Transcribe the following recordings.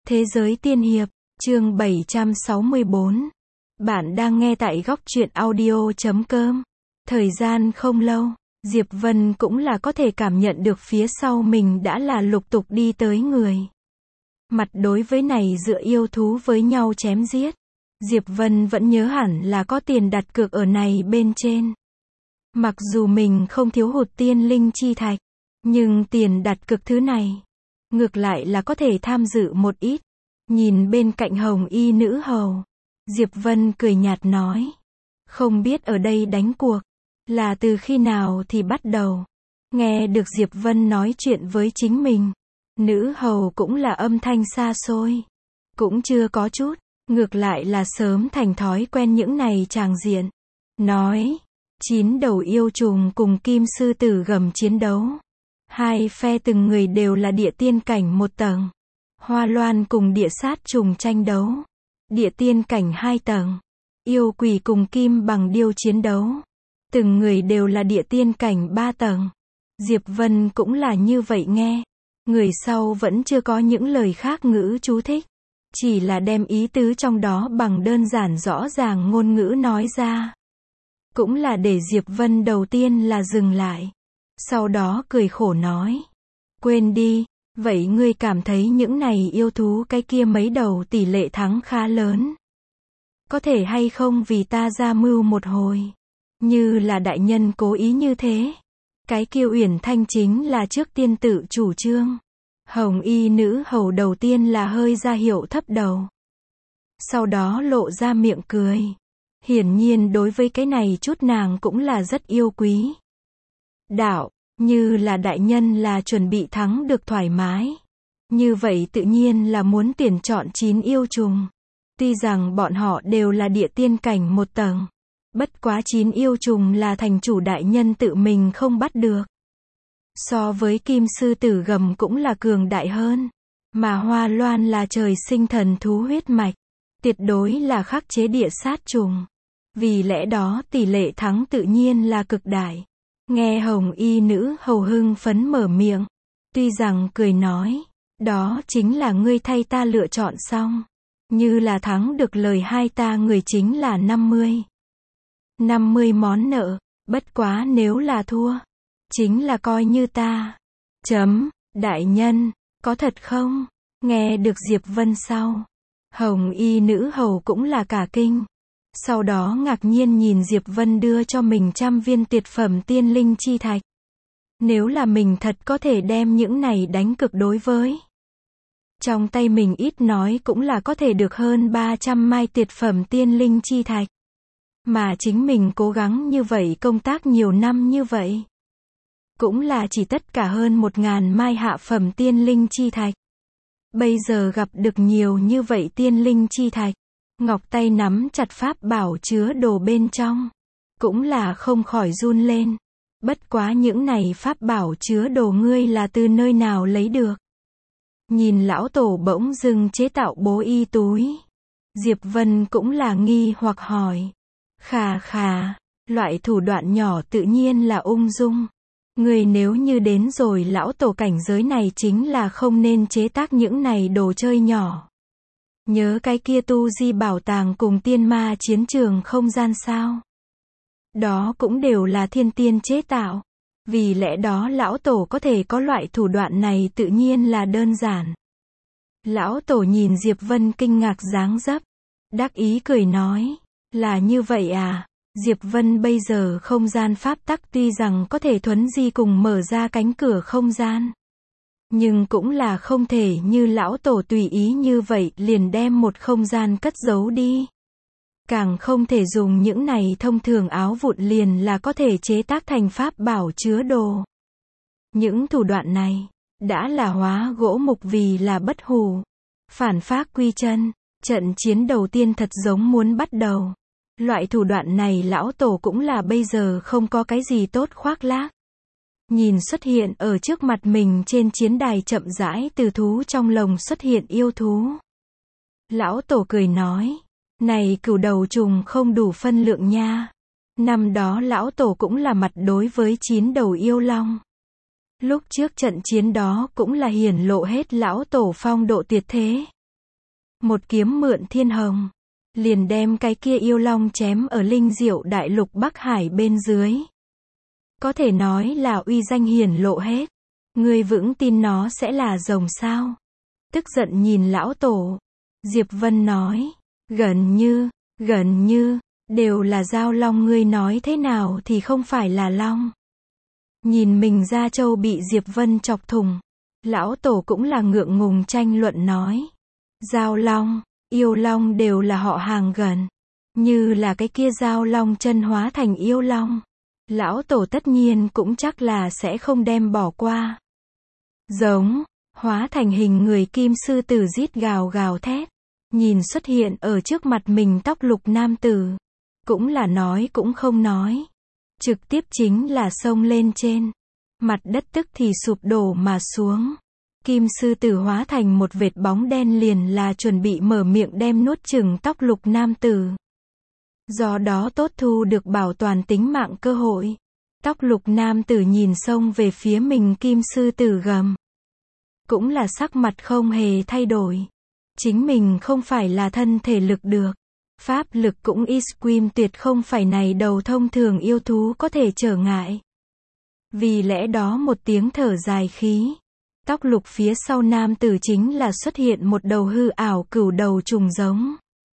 Thế giới tiên hiệp, chương 764. Bạn đang nghe tại góc truyện audio.com. Thời gian không lâu, Diệp Vân cũng là có thể cảm nhận được phía sau mình đã là lục tục đi tới người. Mặt đối với này dựa yêu thú với nhau chém giết. Diệp Vân vẫn nhớ hẳn là có tiền đặt cược ở này bên trên. Mặc dù mình không thiếu hụt tiên linh chi thạch, nhưng tiền đặt cược thứ này, ngược lại là có thể tham dự một ít. Nhìn bên cạnh hồng y nữ hầu, Diệp Vân cười nhạt nói. Không biết ở đây đánh cuộc, là từ khi nào thì bắt đầu. Nghe được Diệp Vân nói chuyện với chính mình, nữ hầu cũng là âm thanh xa xôi. Cũng chưa có chút, ngược lại là sớm thành thói quen những này tràng diện. Nói, 9 đầu yêu trùng cùng kim sư tử gầm chiến đấu. Hai phe từng người đều là địa tiên cảnh một tầng. Hoa loan cùng địa sát trùng tranh đấu. Địa tiên cảnh 2 tầng. Yêu quỷ cùng kim bằng điêu chiến đấu. Từng người đều là địa tiên cảnh 3 tầng. Diệp Vân cũng là như vậy nghe. Người sau vẫn chưa có những lời khác ngữ chú thích. Chỉ là đem ý tứ trong đó bằng đơn giản rõ ràng ngôn ngữ nói ra. Cũng là để Diệp Vân đầu tiên là dừng lại. Sau đó cười khổ nói. Quên đi, vậy ngươi cảm thấy những này yêu thú cái kia mấy đầu tỷ lệ thắng khá lớn. Có thể hay không vì ta ra mưu một hồi. Như là đại nhân cố ý như thế. Cái kia Uyển Thanh chính là trước tiên tự chủ trương. Hồng y nữ hầu đầu tiên là hơi ra hiệu thấp đầu. Sau đó lộ ra miệng cười. Hiển nhiên đối với cái này chút nàng cũng là rất yêu quý. Đạo, như là đại nhân là chuẩn bị thắng được thoải mái. Như vậy tự nhiên là muốn tuyển chọn 9 yêu trùng. Tuy rằng bọn họ đều là địa tiên cảnh một tầng. Bất quá 9 yêu trùng là thành chủ đại nhân tự mình không bắt được. So với kim sư tử gầm cũng là cường đại hơn. Mà hoa loan là trời sinh thần thú huyết mạch. Tuyệt đối là khắc chế địa sát trùng. Vì lẽ đó tỷ lệ thắng tự nhiên là cực đại. Nghe hồng y nữ hầu hưng phấn mở miệng. Tuy rằng cười nói. Đó chính là ngươi thay ta lựa chọn xong. Như là thắng được lời hai ta người chính là 50 món nợ. Bất quá nếu là thua. Chính là coi như ta. Đại nhân, có thật không? Nghe được Diệp Vân sau. Hồng y nữ hầu cũng là cả kinh. Sau đó ngạc nhiên nhìn Diệp Vân đưa cho mình 100 viên tuyệt phẩm tiên linh chi thạch. Nếu là mình thật có thể đem những này đánh cực đối với. Trong tay mình ít nói cũng là có thể được hơn 300 mai tuyệt phẩm tiên linh chi thạch. Mà chính mình cố gắng như vậy công tác nhiều năm như vậy. Cũng là chỉ tất cả hơn 1.000 mai hạ phẩm tiên linh chi thạch. Bây giờ gặp được nhiều như vậy tiên linh chi thạch. Ngọc tay nắm chặt pháp bảo chứa đồ bên trong. Cũng là không khỏi run lên. Bất quá những này pháp bảo chứa đồ ngươi là từ nơi nào lấy được. Nhìn lão tổ bỗng dưng chế tạo bố y túi. Diệp Vân cũng là nghi hoặc hỏi. Khà, loại thủ đoạn nhỏ tự nhiên là ung dung. Người nếu như đến rồi lão tổ cảnh giới này chính là không nên chế tác những này đồ chơi nhỏ. Nhớ cái kia tu di bảo tàng cùng tiên ma chiến trường không gian sao. Đó cũng đều là thiên tiên chế tạo. Vì lẽ đó lão tổ có thể có loại thủ đoạn này tự nhiên là đơn giản. Lão tổ nhìn Diệp Vân kinh ngạc dáng dấp. Đắc ý cười nói. Là như vậy à? Diệp Vân bây giờ không gian pháp tắc tuy rằng có thể thuấn di cùng mở ra cánh cửa không gian. Nhưng cũng là không thể như lão tổ tùy ý như vậy liền đem một không gian cất giấu đi. Càng không thể dùng những này thông thường áo vụn liền là có thể chế tác thành pháp bảo chứa đồ. Những thủ đoạn này, đã là hóa gỗ mục vì là bất hủ. Phản phác quy chân, trận chiến đầu tiên thật giống muốn bắt đầu. Loại thủ đoạn này lão tổ cũng là bây giờ không có cái gì tốt khoác lác. Nhìn xuất hiện ở trước mặt mình trên chiến đài chậm rãi từ thú trong lồng xuất hiện yêu thú. Lão tổ cười nói. Này cửu đầu trùng không đủ phân lượng nha. Năm đó lão tổ cũng là mặt đối với 9 đầu yêu long. Lúc trước trận chiến đó cũng là hiển lộ hết lão tổ phong độ tuyệt thế. một kiếm mượn thiên hồng, liền đem cái kia yêu long chém ở linh diệu đại lục Bắc Hải bên dưới. Có thể nói là uy danh hiển lộ hết. Ngươi vững tin nó sẽ là rồng sao? Tức giận nhìn lão tổ. Diệp Vân nói, gần như, đều là giao long, ngươi nói thế nào thì không phải là long. Nhìn mình Gia Châu bị Diệp Vân chọc thủng. Lão tổ cũng là ngượng ngùng tranh luận nói. Giao long, yêu long đều là họ hàng gần. Như là cái kia giao long chân hóa thành yêu long. Lão tổ tất nhiên cũng chắc là sẽ không đem bỏ qua. Giống, hóa thành hình người kim sư tử rít gào gào thét. Nhìn xuất hiện ở trước mặt mình tóc lục nam tử. Cũng là nói cũng không nói. Trực tiếp chính là xông lên trên. Mặt đất tức thì sụp đổ mà xuống. Kim sư tử hóa thành một vệt bóng đen liền là chuẩn bị mở miệng đem nuốt chửng tóc lục nam tử. Do đó tốt thu được bảo toàn tính mạng cơ hội. Tóc lục nam tử nhìn xông về phía mình kim sư tử gầm. Cũng là sắc mặt không hề thay đổi. Chính mình không phải là thân thể lực được. Pháp lực cũng Isquim tuyệt không phải này đầu thông thường yêu thú có thể trở ngại. Vì lẽ đó một tiếng thở dài khí. Tóc lục phía sau nam tử chính là xuất hiện một đầu hư ảo cửu đầu trùng giống.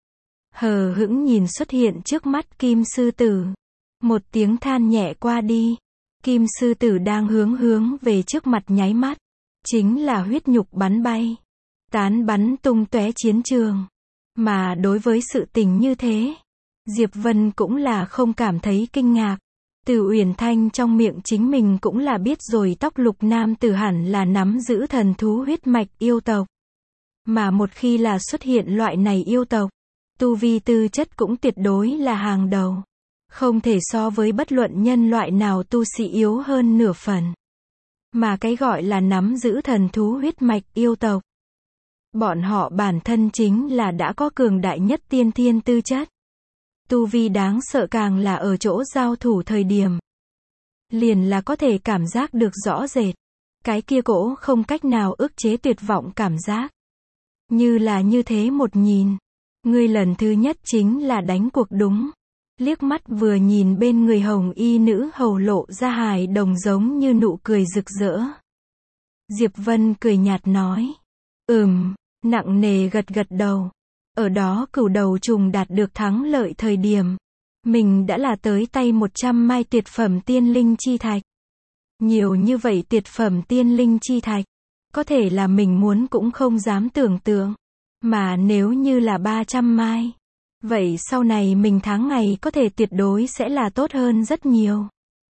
Hờ hững nhìn xuất hiện trước mắt kim sư tử. Một tiếng than nhẹ qua đi. Kim sư tử đang hướng về trước mặt nháy mắt. Chính là huyết nhục bắn bay. Tán bắn tung tóe chiến trường. Mà đối với sự tình như thế, Diệp Vân cũng là không cảm thấy kinh ngạc. Từ Uyển Thanh trong miệng chính mình cũng là biết rồi tóc lục nam tử hẳn là nắm giữ thần thú huyết mạch yêu tộc. Mà một khi là xuất hiện loại này yêu tộc, tu vi tư chất cũng tuyệt đối là hàng đầu. Không thể so với bất luận nhân loại nào tu sĩ yếu hơn nửa phần. Mà cái gọi là nắm giữ thần thú huyết mạch yêu tộc. Bọn họ bản thân chính là đã có cường đại nhất tiên thiên tư chất. Tu vi đáng sợ càng là ở chỗ giao thủ thời điểm. Liền là có thể cảm giác được rõ rệt. Cái kia cỗ không cách nào ức chế tuyệt vọng cảm giác. Như là như thế một nhìn. Ngươi lần thứ nhất chính là đánh cuộc đúng. Liếc mắt vừa nhìn bên người hồng y nữ hầu lộ ra hài đồng giống như nụ cười rực rỡ. Diệp Vân cười nhạt nói. Nặng nề gật đầu. Ở đó cửu đầu trùng đạt được thắng lợi thời điểm. Mình đã là tới tay 100 mai tuyệt phẩm tiên linh chi thạch. Nhiều như vậy tuyệt phẩm tiên linh chi thạch. Có thể là mình muốn cũng không dám tưởng tượng. Mà nếu như là 300 mai. Vậy sau này mình tháng ngày có thể tuyệt đối sẽ là tốt hơn rất nhiều.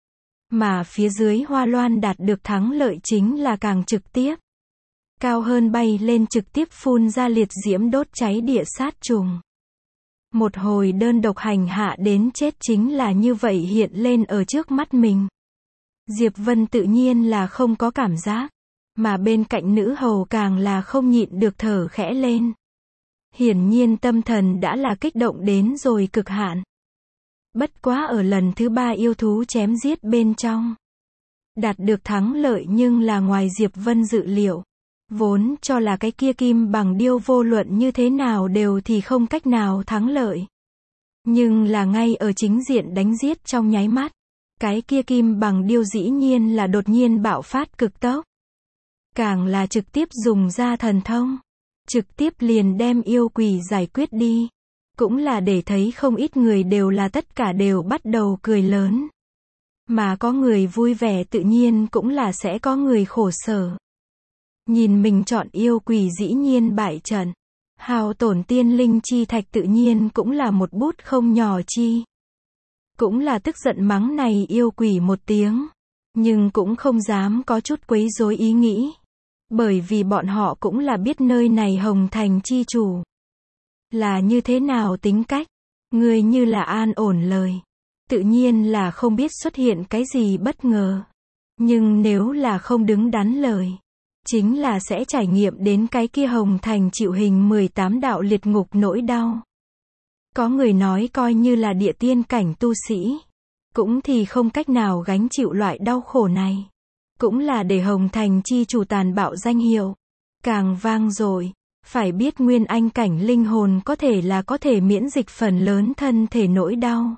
Mà phía dưới Hoa Loan đạt được thắng lợi chính là càng trực tiếp. Cao hơn bay lên trực tiếp phun ra liệt diễm đốt cháy địa sát trùng. Một hồi đơn độc hành hạ đến chết chính là như vậy hiện lên ở trước mắt mình. Diệp Vân tự nhiên là không có cảm giác. Mà bên cạnh nữ hầu càng là không nhịn được thở khẽ lên. Hiển nhiên tâm thần đã là kích động đến rồi cực hạn. Bất quá ở lần thứ 3 yêu thú chém giết bên trong. Đạt được thắng lợi nhưng là ngoài Diệp Vân dự liệu. Vốn cho là cái kia kim bằng điêu vô luận như thế nào đều thì không cách nào thắng lợi. Nhưng là ngay ở chính diện đánh giết trong nháy mắt. Cái kia kim bằng điêu dĩ nhiên là đột nhiên bạo phát cực tốc. Càng là trực tiếp dùng ra thần thông. Trực tiếp liền đem yêu quỷ giải quyết đi. Cũng là để thấy không ít người đều là tất cả đều bắt đầu cười lớn. Mà có người vui vẻ tự nhiên cũng là sẽ có người khổ sở. Nhìn mình chọn yêu quỷ dĩ nhiên bại trận. Hao tổn tiên linh chi thạch tự nhiên cũng là một bút không nhỏ chi. Cũng là tức giận mắng này yêu quỷ một tiếng. Nhưng cũng không dám có chút quấy rối ý nghĩ. Bởi vì bọn họ cũng là biết nơi này Hồng Thành chi chủ. Là như thế nào tính cách. Người như là an ổn lời. Tự nhiên là không biết xuất hiện cái gì bất ngờ. Nhưng nếu là không đứng đắn lời. Chính là sẽ trải nghiệm đến cái kia Hồng Thành chịu hình 18 đạo liệt ngục nỗi đau. Có người nói coi như là địa tiên cảnh tu sĩ. Cũng thì không cách nào gánh chịu loại đau khổ này. Cũng là để Hồng Thành chi chủ tàn bạo danh hiệu. Càng vang dội. Phải biết nguyên anh cảnh linh hồn có thể miễn dịch phần lớn thân thể nỗi đau.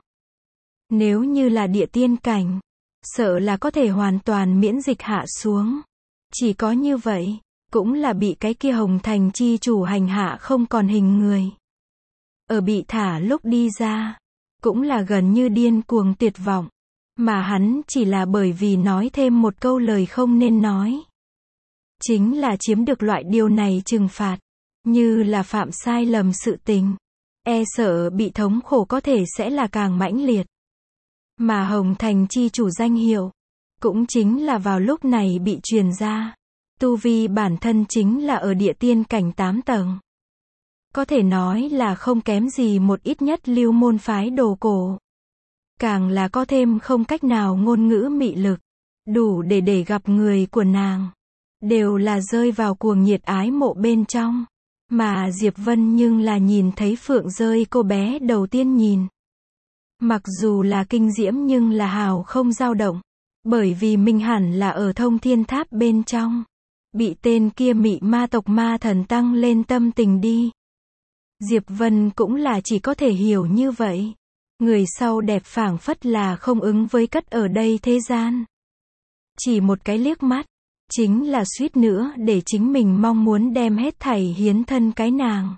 Nếu như là địa tiên cảnh, sợ là có thể hoàn toàn miễn dịch hạ xuống. Chỉ có như vậy, cũng là bị cái kia Hồng Thành chi chủ hành hạ không còn hình người. Ở bị thả lúc đi ra, cũng là gần như điên cuồng tuyệt vọng. Mà hắn chỉ là bởi vì nói thêm một câu lời không nên nói. Chính là chiếm được loại điều này trừng phạt. Như là phạm sai lầm sự tình. E sợ bị thống khổ có thể sẽ là càng mãnh liệt. Mà Hồng Thành chi chủ danh hiệu, cũng chính là vào lúc này bị truyền ra. Tu vi bản thân chính là ở địa tiên cảnh 8 tầng. Có thể nói là không kém gì một ít nhất lưu môn phái đồ cổ. Càng là có thêm không cách nào ngôn ngữ mị lực. Đủ để gặp người của nàng. Đều là rơi vào cuồng nhiệt ái mộ bên trong. Mà Diệp Vân nhưng là nhìn thấy Phượng rơi cô bé đầu tiên nhìn. Mặc dù là kinh diễm nhưng là hào không dao động. Bởi vì mình hẳn là ở Thông Thiên Tháp bên trong. Bị tên kia mị ma tộc ma thần tăng lên tâm tình đi. Diệp Vân cũng là chỉ có thể hiểu như vậy. Người sau đẹp phảng phất là không ứng với cất ở đây thế gian. Chỉ một cái liếc mắt, chính là suýt nữa để chính mình mong muốn đem hết thảy hiến thân cái nàng.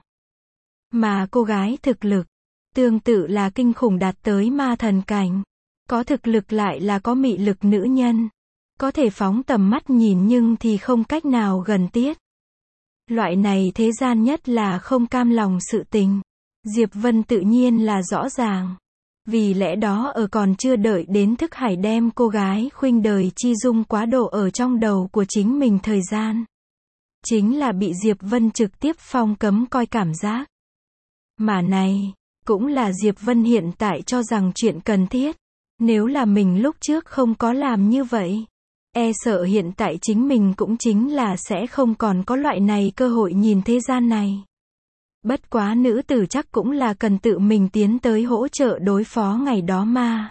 Mà cô gái thực lực, tương tự là kinh khủng đạt tới ma thần cảnh. Có thực lực lại là có mị lực nữ nhân. Có thể phóng tầm mắt nhìn nhưng thì không cách nào gần tiết. Loại này thế gian nhất là không cam lòng sự tình. Diệp Vân tự nhiên là rõ ràng. Vì lẽ đó ở còn chưa đợi đến thức hải đem cô gái khuynh đời chi dung quá độ ở trong đầu của chính mình thời gian. Chính là bị Diệp Vân trực tiếp phong cấm coi cảm giác. Mà này, cũng là Diệp Vân hiện tại cho rằng chuyện cần thiết. Nếu là mình lúc trước không có làm như vậy, e sợ hiện tại chính mình cũng chính là sẽ không còn có loại này cơ hội nhìn thế gian này. Bất quá nữ tử chắc cũng là cần tự mình tiến tới hỗ trợ đối phó ngày đó mà.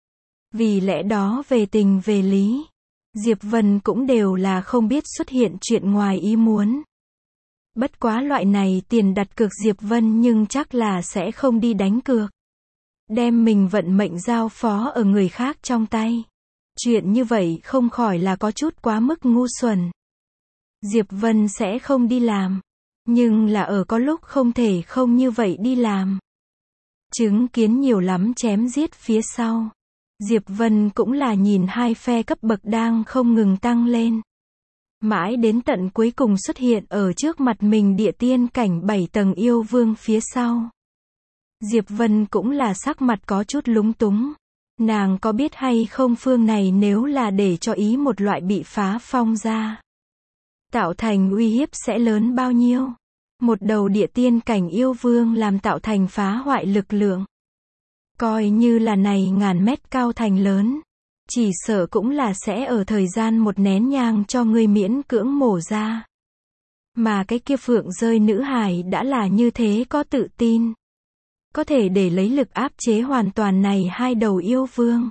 Vì lẽ đó về tình về lý, Diệp Vân cũng đều là không biết xuất hiện chuyện ngoài ý muốn. Bất quá loại này tiền đặt cược Diệp Vân nhưng chắc là sẽ không đi đánh cược. Đem mình vận mệnh giao phó ở người khác trong tay. Chuyện như vậy không khỏi là có chút quá mức ngu xuẩn. Diệp Vân sẽ không đi làm. Nhưng là ở có lúc không thể không như vậy đi làm. Chứng kiến nhiều lắm chém giết phía sau. Diệp Vân cũng là nhìn hai phe cấp bậc đang không ngừng tăng lên. Mãi đến tận cuối cùng xuất hiện ở trước mặt mình địa tiên cảnh 7 tầng yêu vương phía sau. Diệp Vân cũng là sắc mặt có chút lúng túng. Nàng có biết hay không phương này nếu là để cho ý một loại bị phá phong ra. Tạo thành uy hiếp sẽ lớn bao nhiêu. Một đầu địa tiên cảnh yêu vương làm tạo thành phá hoại lực lượng. Coi như là này ngàn mét cao thành lớn. Chỉ sợ cũng là sẽ ở thời gian một nén nhang cho ngươi miễn cưỡng mổ ra. Mà cái kia Phượng rơi nữ hài đã là như thế có tự tin. Có thể để lấy lực áp chế hoàn toàn này hai đầu yêu vương.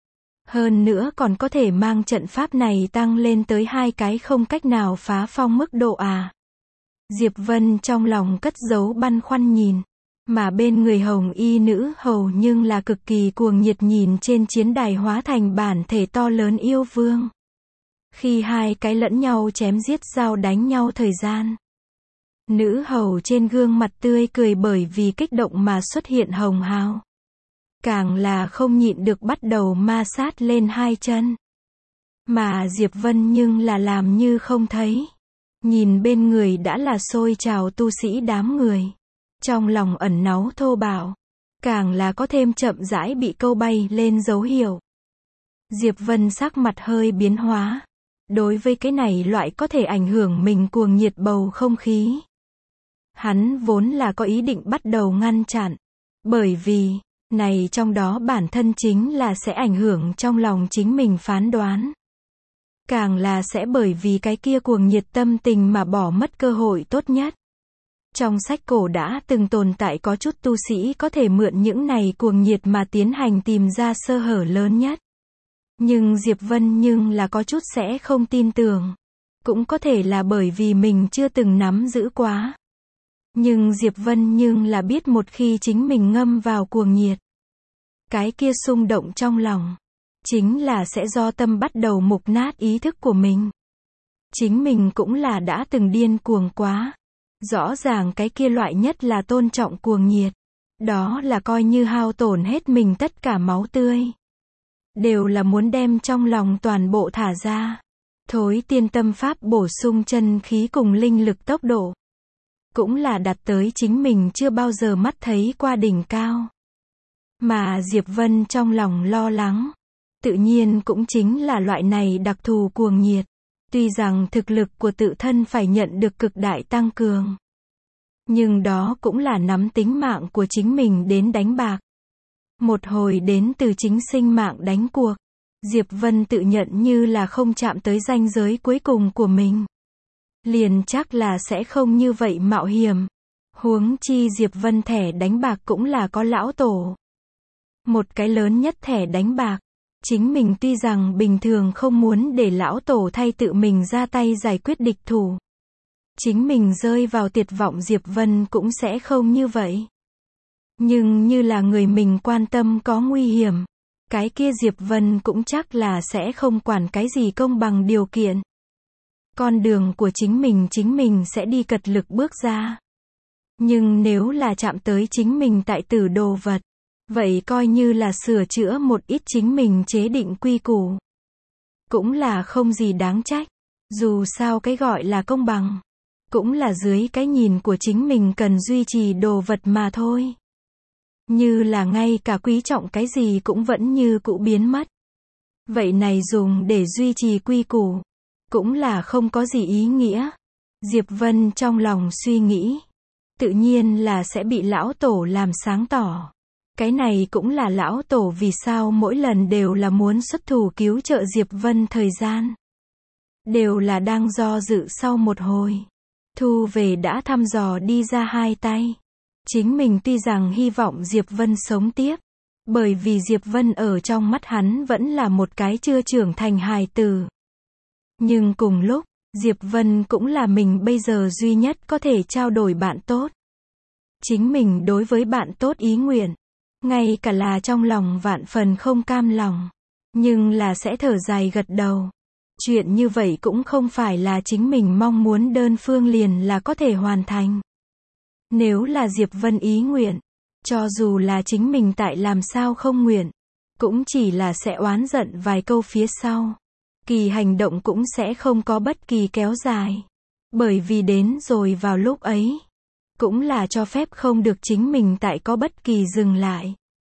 Hơn nữa còn có thể mang trận pháp này tăng lên tới hai cái không cách nào phá phong mức độ à. Diệp Vân trong lòng cất giấu băn khoăn nhìn. Mà bên người hồng y nữ hầu nhưng là cực kỳ cuồng nhiệt nhìn trên chiến đài hóa thành bản thể to lớn yêu vương. Khi hai cái lẫn nhau chém giết giao đánh nhau thời gian. Nữ hầu trên gương mặt tươi cười bởi vì kích động mà xuất hiện hồng hào. Càng là không nhịn được bắt đầu ma sát lên hai chân. Mà Diệp Vân nhưng là làm như không thấy. Nhìn bên người đã là sôi trào tu sĩ đám người. Trong lòng ẩn náu thô bạo. Càng là có thêm chậm rãi bị câu bay lên dấu hiệu. Diệp Vân sắc mặt hơi biến hóa. Đối với cái này loại có thể ảnh hưởng mình cuồng nhiệt bầu không khí. Hắn vốn là có ý định bắt đầu ngăn chặn. Bởi vì, này trong đó bản thân chính là sẽ ảnh hưởng trong lòng chính mình phán đoán. Càng là sẽ bởi vì cái kia cuồng nhiệt tâm tình mà bỏ mất cơ hội tốt nhất. Trong sách cổ đã từng tồn tại có chút tu sĩ có thể mượn những này cuồng nhiệt mà tiến hành tìm ra sơ hở lớn nhất. Nhưng Diệp Vân nhưng là có chút sẽ không tin tưởng. Cũng có thể là bởi vì mình chưa từng nắm giữ quá. Nhưng Diệp Vân nhưng là biết một khi chính mình ngâm vào cuồng nhiệt, cái kia xung động trong lòng, chính là sẽ do tâm bắt đầu mục nát ý thức của mình. Chính mình cũng là đã từng điên cuồng quá. Rõ ràng cái kia loại nhất là tôn trọng cuồng nhiệt. Đó là coi như hao tổn hết mình tất cả máu tươi. Đều là muốn đem trong lòng toàn bộ thả ra. Thối tiên tâm pháp bổ sung chân khí cùng linh lực tốc độ. Cũng là đạt tới chính mình chưa bao giờ mắt thấy qua đỉnh cao. Mà Diệp Vân trong lòng lo lắng. Tự nhiên cũng chính là loại này đặc thù cuồng nhiệt. Tuy rằng thực lực của tự thân phải nhận được cực đại tăng cường. Nhưng đó cũng là nắm tính mạng của chính mình đến đánh bạc. Một hồi đến từ chính sinh mạng đánh cuộc. Diệp Vân tự nhận như là không chạm tới ranh giới cuối cùng của mình. Liền chắc là sẽ không như vậy mạo hiểm. Huống chi Diệp Vân thẻ đánh bạc cũng là có lão tổ. Một cái lớn nhất thẻ đánh bạc. Chính mình tuy rằng bình thường không muốn để lão tổ thay tự mình ra tay giải quyết địch thủ. Chính mình rơi vào tuyệt vọng Diệp Vân cũng sẽ không như vậy. Nhưng như là người mình quan tâm có nguy hiểm. Cái kia Diệp Vân cũng chắc là sẽ không quản cái gì công bằng điều kiện. Con đường của chính mình sẽ đi cật lực bước ra. Nhưng nếu là chạm tới chính mình tại tử đồ vật. Vậy coi như là sửa chữa một ít chính mình chế định quy củ. Cũng là không gì đáng trách. Dù sao cái gọi là công bằng. Cũng là dưới cái nhìn của chính mình cần duy trì đồ vật mà thôi. Như là ngay cả quý trọng cái gì cũng vẫn như cũ biến mất. Vậy này dùng để duy trì quy củ. Cũng là không có gì ý nghĩa. Diệp Vân trong lòng suy nghĩ. Tự nhiên là sẽ bị lão tổ làm sáng tỏ. Cái này cũng là lão tổ vì sao mỗi lần đều là muốn xuất thủ cứu trợ Diệp Vân thời gian. Đều là đang do dự sau một hồi. Thu về đã thăm dò đi ra hai tay. Chính mình tuy rằng hy vọng Diệp Vân sống tiếp. Bởi vì Diệp Vân ở trong mắt hắn vẫn là một cái chưa trưởng thành hài tử. Nhưng cùng lúc, Diệp Vân cũng là mình bây giờ duy nhất có thể trao đổi bạn tốt. Chính mình đối với bạn tốt ý nguyện. Ngay cả là trong lòng vạn phần không cam lòng. Nhưng là sẽ thở dài gật đầu. Chuyện như vậy cũng không phải là chính mình mong muốn đơn phương liền là có thể hoàn thành. Nếu là Diệp Vân ý nguyện, cho dù là chính mình tại làm sao không nguyện, cũng chỉ là sẽ oán giận vài câu phía sau. Kỳ hành động cũng sẽ không có bất kỳ kéo dài. Bởi vì đến rồi vào lúc ấy, cũng là cho phép không được chính mình tại có bất kỳ dừng lại.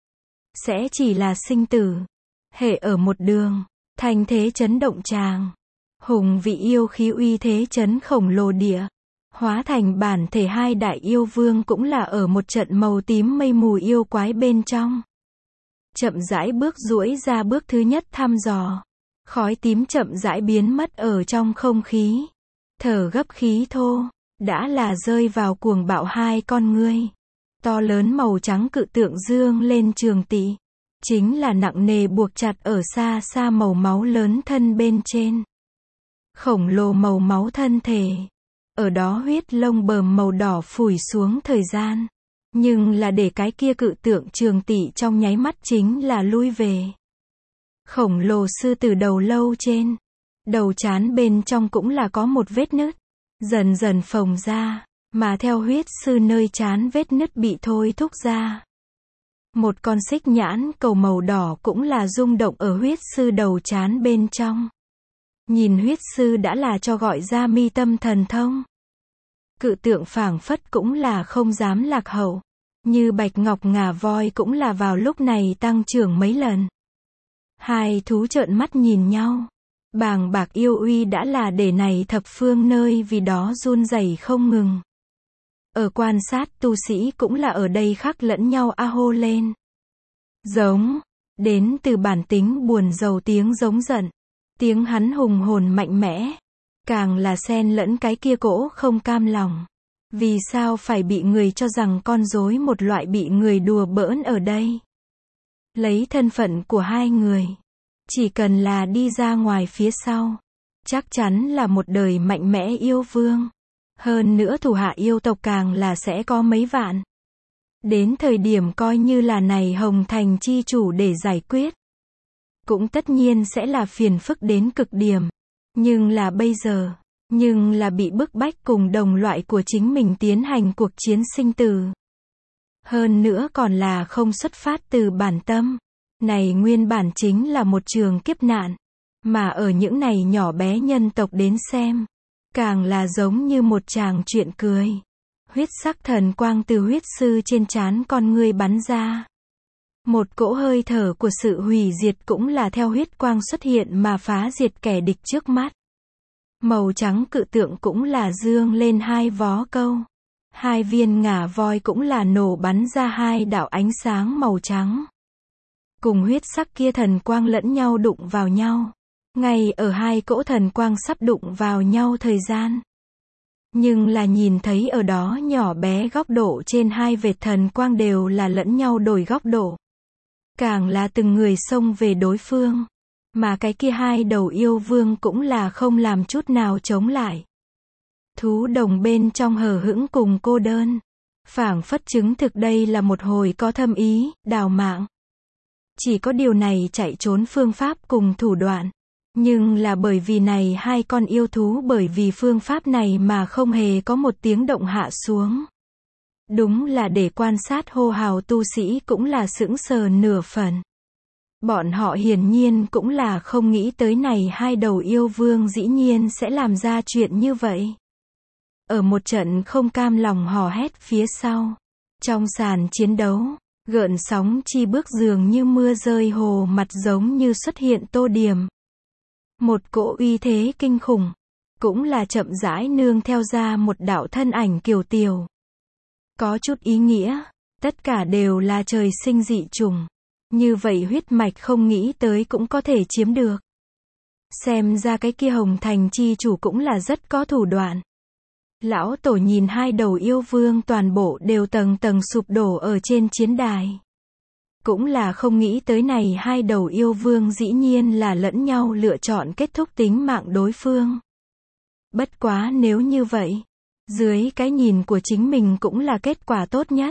Sẽ chỉ là sinh tử. Hệ ở một đường, thành thế chấn động tràng. Hùng vị yêu khí uy thế chấn khổng lồ địa. Hóa thành bản thể hai đại yêu vương cũng là ở một trận màu tím mây mù yêu quái bên trong. Chậm rãi bước duỗi ra bước thứ nhất thăm dò. Khói tím chậm rãi biến mất ở trong không khí. Thở gấp khí thô. Đã là rơi vào cuồng bạo hai con ngươi. To lớn màu trắng cự tượng dương lên trường tị. Chính là nặng nề buộc chặt ở xa xa màu máu lớn thân bên trên. Khổng lồ màu máu thân thể. Ở đó huyết lông bờm màu đỏ phủi xuống thời gian. Nhưng là để cái kia cự tượng trường tị trong nháy mắt chính là lui về. Khổng lồ sư tử đầu lâu trên. Đầu trán bên trong cũng là có một vết nứt. Dần dần phồng ra. Mà theo huyết sư nơi trán vết nứt bị thôi thúc ra. Một con xích nhãn cầu màu đỏ cũng là rung động ở huyết sư đầu trán bên trong. Nhìn huyết sư đã là cho gọi ra mi tâm thần thông. Cự tượng phảng phất cũng là không dám lạc hậu. Như bạch ngọc ngà voi cũng là vào lúc này tăng trưởng mấy lần. Hai thú trợn mắt nhìn nhau. Bàng bạc yêu uy đã là để này thập phương nơi vì đó run rẩy không ngừng. Ở quan sát tu sĩ cũng là ở đây khắc lẫn nhau a hô lên. Giống. Đến từ bản tính buồn rầu tiếng giống giận. Tiếng hắn hùng hồn mạnh mẽ. Càng là xen lẫn cái kia cỗ không cam lòng. Vì sao phải bị người cho rằng con rối một loại bị người đùa bỡn ở đây. Lấy thân phận của hai người. Chỉ cần là đi ra ngoài phía sau. Chắc chắn là một đời mạnh mẽ yêu vương. Hơn nữa thủ hạ yêu tộc càng là sẽ có mấy vạn. Đến thời điểm coi như là này Hồng Thành chi chủ để giải quyết, cũng tất nhiên sẽ là phiền phức đến cực điểm. Nhưng là bây giờ, nhưng là bị bức bách cùng đồng loại của chính mình tiến hành cuộc chiến sinh tử. Hơn nữa còn là không xuất phát từ bản tâm. Này nguyên bản chính là một trường kiếp nạn. Mà ở những này nhỏ bé nhân tộc đến xem, càng là giống như một tràng chuyện cười. Huyết sắc thần quang từ huyết sư trên trán con ngươi bắn ra. Một cỗ hơi thở của sự hủy diệt cũng là theo huyết quang xuất hiện mà phá diệt kẻ địch trước mắt. Màu trắng cự tượng cũng là dương lên hai vó câu. Hai viên ngà voi cũng là nổ bắn ra hai đạo ánh sáng màu trắng. Cùng huyết sắc kia thần quang lẫn nhau đụng vào nhau. Ngay ở hai cỗ thần quang sắp đụng vào nhau thời gian. Nhưng là nhìn thấy ở đó nhỏ bé góc độ trên hai vệt thần quang đều là lẫn nhau đổi góc độ. Càng là từng người xông về đối phương. Mà cái kia hai đầu yêu vương cũng là không làm chút nào chống lại. Thú đồng bên trong hờ hững cùng cô đơn. Phảng phất chứng thực đây là một hồi có thâm ý, đào mạng. Chỉ có điều này chạy trốn phương pháp cùng thủ đoạn. Nhưng là bởi vì này hai con yêu thú bởi vì phương pháp này mà không hề có một tiếng động hạ xuống. Đúng là để quan sát hô hào tu sĩ cũng là sững sờ nửa phần. Bọn họ hiển nhiên cũng là không nghĩ tới này hai đầu yêu vương dĩ nhiên sẽ làm ra chuyện như vậy. Ở một trận không cam lòng hò hét phía sau. Trong sàn chiến đấu, gợn sóng chi bước dường như mưa rơi hồ mặt giống như xuất hiện tô điểm. Một cỗ uy thế kinh khủng, cũng là chậm rãi nương theo ra một đạo thân ảnh kiều tiều. Có chút ý nghĩa, tất cả đều là trời sinh dị chủng. Như vậy huyết mạch không nghĩ tới cũng có thể chiếm được. Xem ra cái kia Hồng Thành chi chủ cũng là rất có thủ đoạn. Lão tổ nhìn hai đầu yêu vương toàn bộ đều tầng tầng sụp đổ ở trên chiến đài. Cũng là không nghĩ tới này hai đầu yêu vương dĩ nhiên là lẫn nhau lựa chọn kết thúc tính mạng đối phương. Bất quá nếu như vậy, dưới cái nhìn của chính mình cũng là kết quả tốt nhất.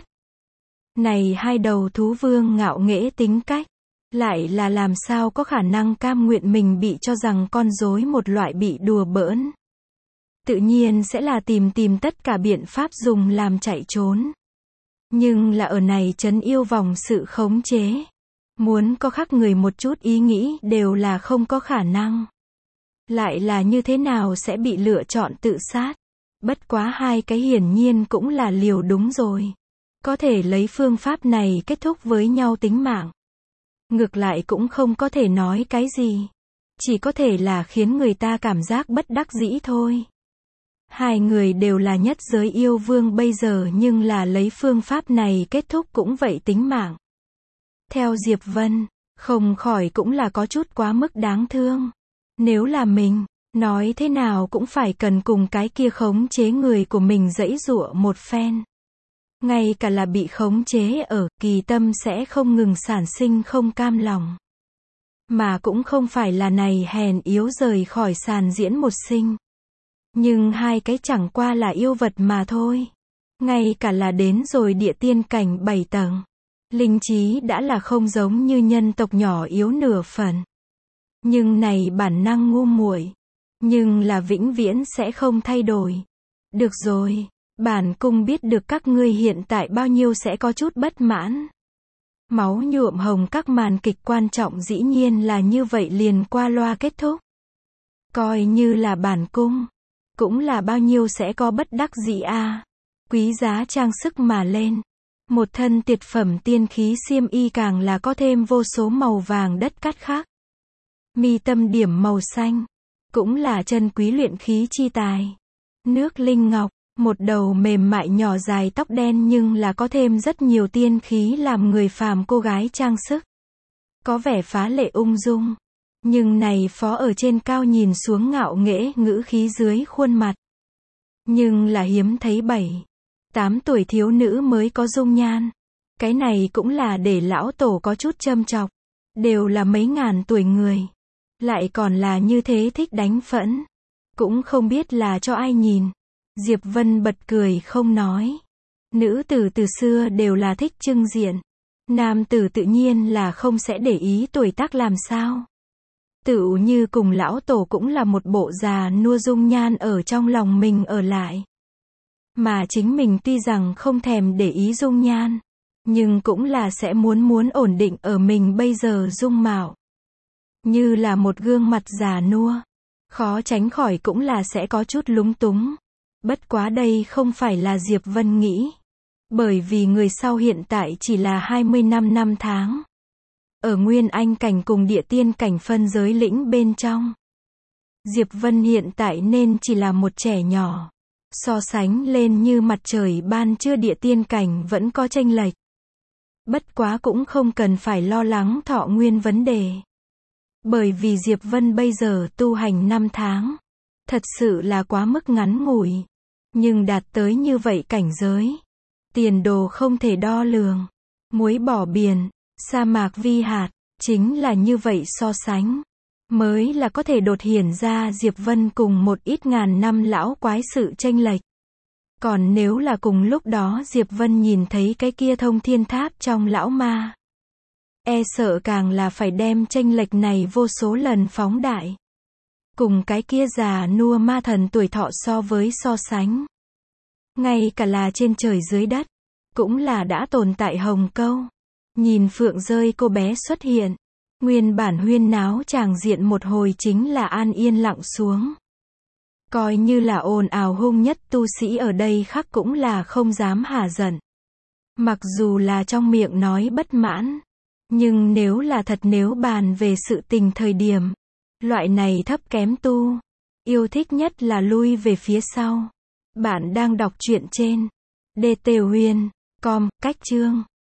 Này hai đầu thú vương ngạo nghễ tính cách, lại là làm sao có khả năng cam nguyện mình bị cho rằng con rối một loại bị đùa bỡn. Tự nhiên sẽ là tìm tất cả biện pháp dùng làm chạy trốn. Nhưng là ở này trấn yêu vòng sự khống chế. Muốn có khác người một chút ý nghĩ đều là không có khả năng. Lại là như thế nào sẽ bị lựa chọn tự sát. Bất quá hai cái hiển nhiên cũng là liều đúng rồi. Có thể lấy phương pháp này kết thúc với nhau tính mạng. Ngược lại cũng không có thể nói cái gì. Chỉ có thể là khiến người ta cảm giác bất đắc dĩ thôi. Hai người đều là nhất giới yêu vương bây giờ nhưng là lấy phương pháp này kết thúc cũng vậy tính mạng. Theo Diệp Vân, không khỏi cũng là có chút quá mức đáng thương. Nếu là mình, nói thế nào cũng phải cần cùng cái kia khống chế người của mình giãy giụa một phen. Ngay cả là bị khống chế ở, kỳ tâm sẽ không ngừng sản sinh không cam lòng. Mà cũng không phải là này hèn yếu rời khỏi sàn diễn một sinh. Nhưng hai cái chẳng qua là yêu vật mà thôi. Ngay cả là đến rồi địa tiên cảnh 7 tầng. Linh trí đã là không giống như nhân tộc nhỏ yếu nửa phần. Nhưng này bản năng ngu muội, nhưng là vĩnh viễn sẽ không thay đổi. Được rồi, bản cung biết được các ngươi hiện tại bao nhiêu sẽ có chút bất mãn. Máu nhuộm hồng các màn kịch quan trọng dĩ nhiên là như vậy liền qua loa kết thúc. Coi như là bản cung, cũng là bao nhiêu sẽ có bất đắc dĩ a. Quý giá trang sức mà lên. Một thân tuyệt phẩm tiên khí xiêm y càng là có thêm vô số màu vàng đất cát khác. Mi tâm điểm màu xanh, cũng là chân quý luyện khí chi tài. Nước linh ngọc, một đầu mềm mại nhỏ dài tóc đen nhưng là có thêm rất nhiều tiên khí làm người phàm cô gái trang sức. Có vẻ phá lệ ung dung. Nhưng này phó ở trên cao nhìn xuống ngạo nghễ ngữ khí dưới khuôn mặt. Nhưng là hiếm thấy 7-8 tuổi thiếu nữ mới có dung nhan. Cái này cũng là để lão tổ có chút châm chọc. Đều là mấy ngàn tuổi người. Lại còn là như thế thích đánh phẫn. Cũng không biết là cho ai nhìn. Diệp Vân bật cười không nói. Nữ tử từ xưa đều là thích trưng diện. Nam tử tự nhiên là không sẽ để ý tuổi tác làm sao. Tựu như cùng lão tổ cũng là một bộ già nua dung nhan ở trong lòng mình ở lại. Mà chính mình tuy rằng không thèm để ý dung nhan, nhưng cũng là sẽ muốn ổn định ở mình bây giờ dung mạo. Như là một gương mặt già nua, khó tránh khỏi cũng là sẽ có chút lúng túng. Bất quá đây không phải là Diệp Vân nghĩ. Bởi vì người sau hiện tại chỉ là 25 năm tháng. Ở Nguyên Anh cảnh cùng địa tiên cảnh phân giới lĩnh bên trong. Diệp Vân hiện tại nên chỉ là một trẻ nhỏ. So sánh lên như mặt trời ban trưa địa tiên cảnh vẫn có chênh lệch. Bất quá cũng không cần phải lo lắng thọ nguyên vấn đề. Bởi vì Diệp Vân bây giờ tu hành 5 tháng. Thật sự là quá mức ngắn ngủi. Nhưng đạt tới như vậy cảnh giới. Tiền đồ không thể đo lường. Muối bỏ biển, sa mạc vi hạt, chính là như vậy so sánh. Mới là có thể đột hiện ra Diệp Vân cùng một ít ngàn năm lão quái sự chênh lệch. Còn nếu là cùng lúc đó Diệp Vân nhìn thấy cái kia thông thiên tháp trong lão ma. E sợ càng là phải đem chênh lệch này vô số lần phóng đại. Cùng cái kia già nua ma thần tuổi thọ so với so sánh. Ngay cả là trên trời dưới đất. Cũng là đã tồn tại hồng câu. Nhìn phượng rơi cô bé xuất hiện. Nguyên bản huyên náo tràng diện một hồi chính là an yên lặng xuống. Coi như là ồn ào hung nhất tu sĩ ở đây khắc cũng là không dám hả giận. Mặc dù là trong miệng nói bất mãn. Nhưng nếu là thật nếu bàn về sự tình thời điểm. Loại này thấp kém tu. Yêu thích nhất là lui về phía sau. Bạn đang đọc truyện trên DT Huyền. Com, cách chương